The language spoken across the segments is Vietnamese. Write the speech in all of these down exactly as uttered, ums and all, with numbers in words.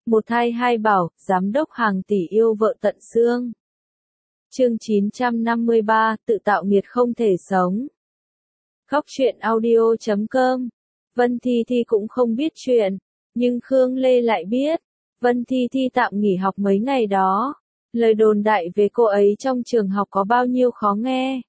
Một thai hai bảo, giám đốc hàng tỷ yêu vợ tận xương. Chương chín trăm năm mươi ba, tự tạo nghiệt không thể sống. Góc truyện audio chấm com. Vân Thi Thi cũng không biết chuyện, nhưng Khương Lê lại biết. Vân Thi Thi tạm nghỉ học mấy ngày đó. Lời đồn đại về cô ấy trong trường học có bao nhiêu khó nghe.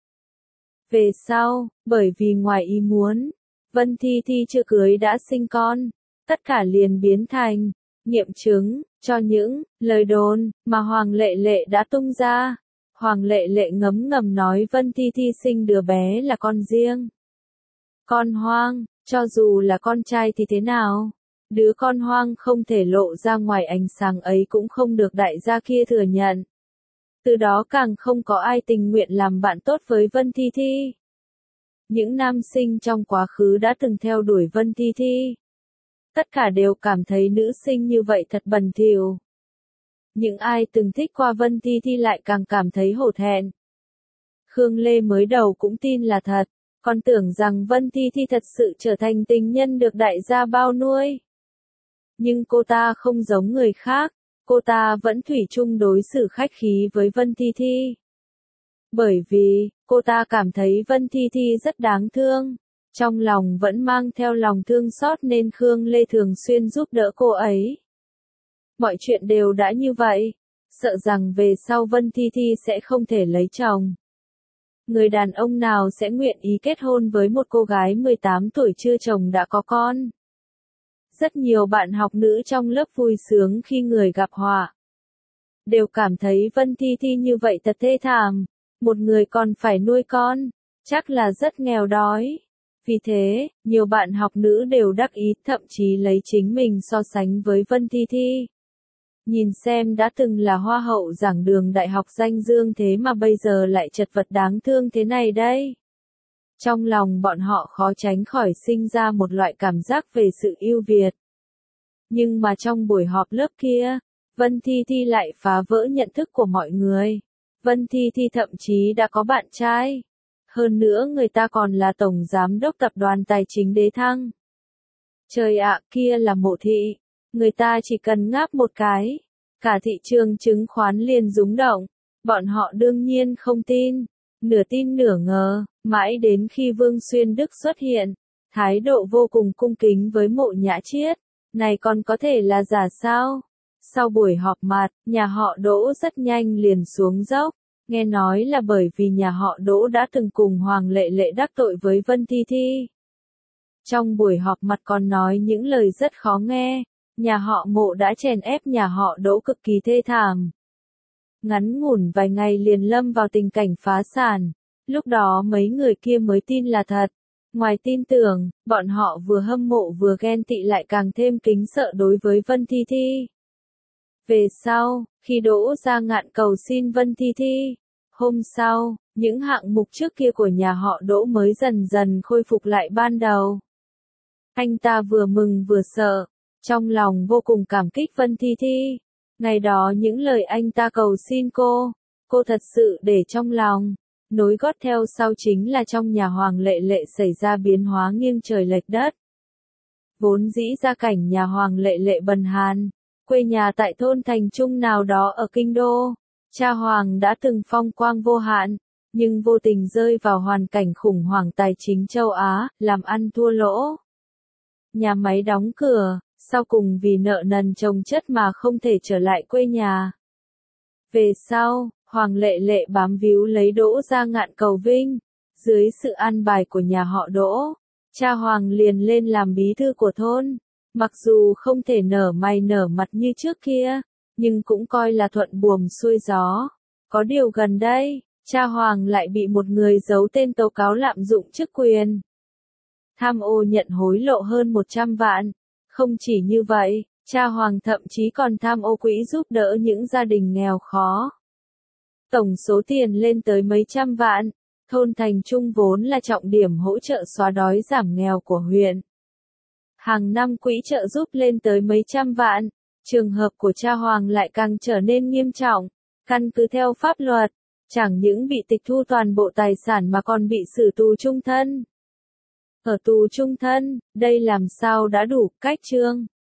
Về sau, bởi vì ngoài ý muốn, Vân Thi Thi chưa cưới đã sinh con, tất cả liền biến thành nghiệm chứng cho những lời đồn mà Hoàng Lệ Lệ đã tung ra. Hoàng Lệ Lệ ngấm ngầm nói Vân Thi Thi sinh đứa bé là con riêng. Con hoang, cho dù là con trai thì thế nào? Đứa con hoang không thể lộ ra ngoài ánh sáng ấy cũng không được đại gia kia thừa nhận. Từ đó càng không có ai tình nguyện làm bạn tốt với Vân Thi Thi. Những nam sinh trong quá khứ đã từng theo đuổi Vân Thi Thi. Tất cả đều cảm thấy nữ sinh như vậy thật bẩn thỉu. Những ai từng thích qua Vân Thi Thi lại càng cảm thấy hổ thẹn. Khương Lê mới đầu cũng tin là thật, còn tưởng rằng Vân Thi Thi thật sự trở thành tình nhân được đại gia bao nuôi. Nhưng cô ta không giống người khác, cô ta vẫn thủy chung đối xử khách khí với Vân Thi Thi. Bởi vì, cô ta cảm thấy Vân Thi Thi rất đáng thương, trong lòng vẫn mang theo lòng thương xót nên Khương Lê thường xuyên giúp đỡ cô ấy. Mọi chuyện đều đã như vậy, sợ rằng về sau Vân Thi Thi sẽ không thể lấy chồng. Người đàn ông nào sẽ nguyện ý kết hôn với một cô gái mười tám tuổi chưa chồng đã có con? Rất nhiều bạn học nữ trong lớp vui sướng khi người gặp họa. Đều cảm thấy Vân Thi Thi như vậy thật thê thảm, một người còn phải nuôi con, chắc là rất nghèo đói. Vì thế, nhiều bạn học nữ đều đắc ý, thậm chí lấy chính mình so sánh với Vân Thi Thi. Nhìn xem đã từng là hoa hậu giảng đường đại học danh dương thế mà bây giờ lại chật vật đáng thương thế này đây. Trong lòng bọn họ khó tránh khỏi sinh ra một loại cảm giác về sự ưu việt. Nhưng mà trong buổi họp lớp kia, Vân Thi Thi lại phá vỡ nhận thức của mọi người. Vân Thi Thi thậm chí đã có bạn trai. Hơn nữa người ta còn là tổng giám đốc tập đoàn tài chính Đế Thăng. Trời ạ, kia là Mộ Thị. Người ta chỉ cần ngáp một cái, cả thị trường chứng khoán liền rúng động. Bọn họ đương nhiên không tin, nửa tin nửa ngờ, mãi đến khi Vương Xuyên Đức xuất hiện, thái độ vô cùng cung kính với Mộ Nhã Chiết, này còn có thể là giả sao? Sau buổi họp mặt, nhà họ Đỗ rất nhanh liền xuống dốc, nghe nói là bởi vì nhà họ Đỗ đã từng cùng Hoàng Lệ Lệ đắc tội với Vân Thi Thi. Trong buổi họp mặt còn nói những lời rất khó nghe, nhà họ Mộ đã chèn ép nhà họ Đỗ cực kỳ thê thảm. Ngắn ngủn vài ngày liền lâm vào tình cảnh phá sản, lúc đó mấy người kia mới tin là thật. Ngoài tin tưởng, bọn họ vừa hâm mộ vừa ghen tị lại càng thêm kính sợ đối với Vân Thi Thi. Về sau, khi Đỗ Gia Ngạn cầu xin Vân Thi Thi, hôm sau, những hạng mục trước kia của nhà họ Đỗ mới dần dần khôi phục lại ban đầu. Anh ta vừa mừng vừa sợ, trong lòng vô cùng cảm kích Vân Thi Thi. Ngày đó những lời anh ta cầu xin cô, cô thật sự để trong lòng. Nối gót theo sau chính là trong nhà Hoàng Lệ Lệ xảy ra biến hóa nghiêng trời lệch đất. Vốn dĩ gia cảnh nhà Hoàng Lệ Lệ bần hàn, quê nhà tại thôn thành trung nào đó ở Kinh Đô. Cha Hoàng đã từng phong quang vô hạn, nhưng vô tình rơi vào hoàn cảnh khủng hoảng tài chính châu Á, làm ăn thua lỗ. Nhà máy đóng cửa, sau cùng vì nợ nần chồng chất mà không thể trở lại quê nhà. Về sau, Hoàng Lệ Lệ bám víu lấy Đỗ Gia Ngạn cầu vinh. Dưới sự an bài của nhà họ Đỗ, cha Hoàng liền lên làm bí thư của thôn. Mặc dù không thể nở mày nở mặt như trước kia, nhưng cũng coi là thuận buồm xuôi gió. Có điều gần đây, cha Hoàng lại bị một người giấu tên tố cáo lạm dụng chức quyền. Tham ô nhận hối lộ hơn một trăm vạn. Không chỉ như vậy, cha Hoàng thậm chí còn tham ô quỹ giúp đỡ những gia đình nghèo khó. Tổng số tiền lên tới mấy trăm vạn. Thôn thành trung vốn là trọng điểm hỗ trợ xóa đói giảm nghèo của huyện. Hàng năm quỹ trợ giúp lên tới mấy trăm vạn. Trường hợp của cha Hoàng lại càng trở nên nghiêm trọng. Căn cứ theo pháp luật, chẳng những bị tịch thu toàn bộ tài sản mà còn bị xử tù chung thân. Ở tù chung thân, đây làm sao đã đủ cách chương.